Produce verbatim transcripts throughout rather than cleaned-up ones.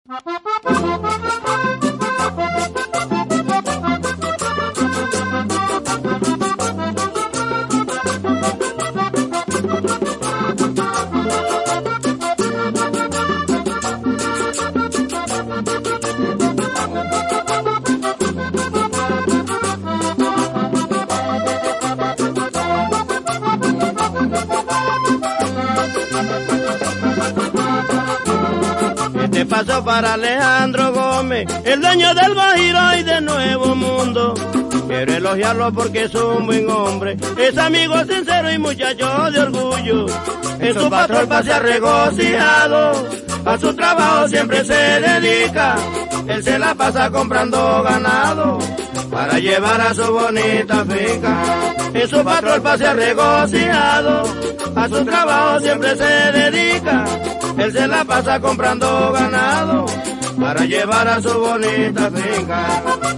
Este paso para Alejandro Gómez, el dueño del Guajiro y de Nuevo Mundo. Quiero elogiarlo porque es un buen hombre, es amigo sincero y muchacho de orgullo. En su patrón pase regocijado, a su trabajo siempre se dedica. Él se la pasa comprando ganado para llevar a su bonita finca. En su patrón pase regocijado, a su trabajo siempre se dedica. Él se la pasa comprando ganado para llevar a su bonita finca.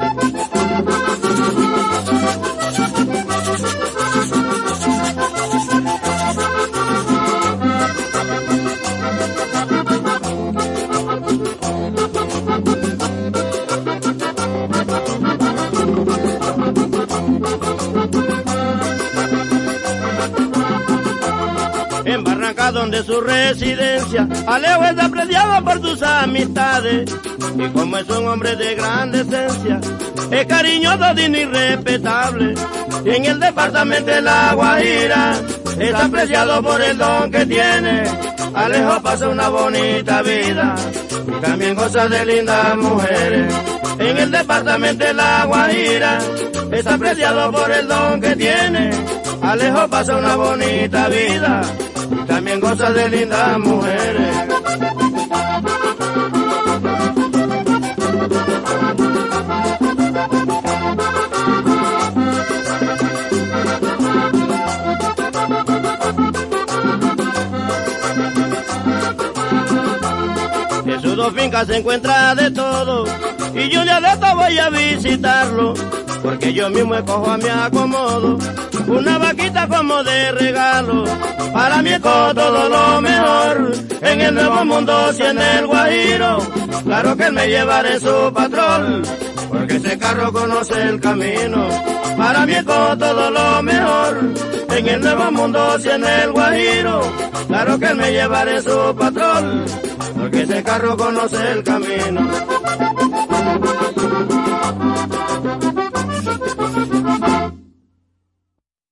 En Barranca, donde su residencia, Alejo es apreciado por sus amistades. Y como es un hombre de gran decencia, es cariñoso, digno y respetable. Y en el departamento de La Guajira, es apreciado por el don que tiene. Alejo pasa una bonita vida y también goza de lindas mujeres. En el departamento de La Guajira, es apreciado por el don que tiene. Alejo pasa una bonita vida y también goza de lindas mujeres. En sus dos fincas se encuentra de todo y yo un día de esto voy a visitarlo, porque yo mismo escojo a mi acomodo una vaquita como de regalo. Para mí es todo lo mejor en el Nuevo Mundo, si en el Guajiro. Claro que él me llevará en su patrón, porque ese carro conoce el camino. Para mí es todo lo mejor en el Nuevo Mundo, si en el Guajiro. Claro que él me llevará en su patrón, porque ese carro conoce el camino.